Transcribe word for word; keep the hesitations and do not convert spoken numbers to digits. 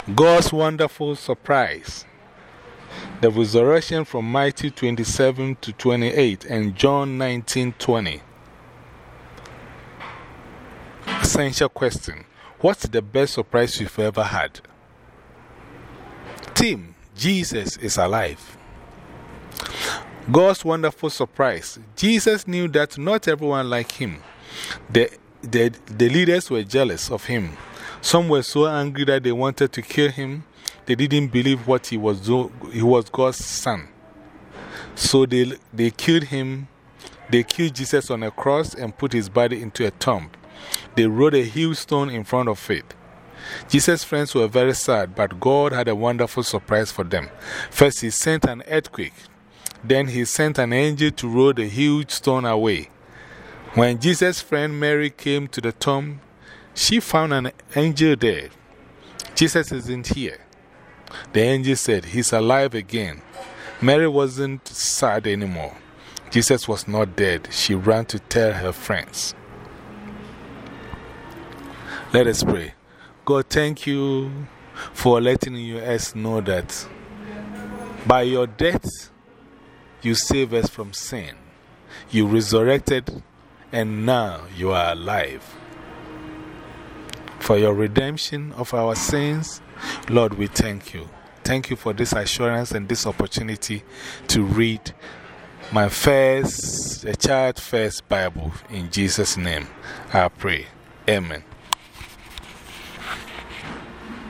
God's wonderful surprise. The resurrection from Matthew twenty-seven to twenty-eight and John nineteen twenty. Essential question. What's the best surprise you've ever had? Team, Jesus is alive. God's wonderful surprise. Jesus knew that not everyone liked him. The, the, the leaders were jealous of him. Some were so angry that they wanted to kill him. They didn't believe what he was doing. He was God's son. So they, they killed him. They killed Jesus on a cross and put his body into a tomb. They rolled a huge stone in front of it. Jesus' friends were very sad, but God had a wonderful surprise for them. First, he sent an earthquake. Then he sent an angel to roll the huge stone away. When Jesus' friend Mary came to the tomb, she found an angel there. Jesus isn't here. The angel said, he's alive again. Mary wasn't sad anymore. Jesus was not dead. She ran to tell her friends. Let us pray. God, thank you for letting us know that by your death, you saved us from sin. You resurrected, and now you are alive. For your redemption of our sins, Lord, we thank you. Thank you for this assurance and this opportunity to read my first, a child first Bible. In Jesus' name, I pray. Amen.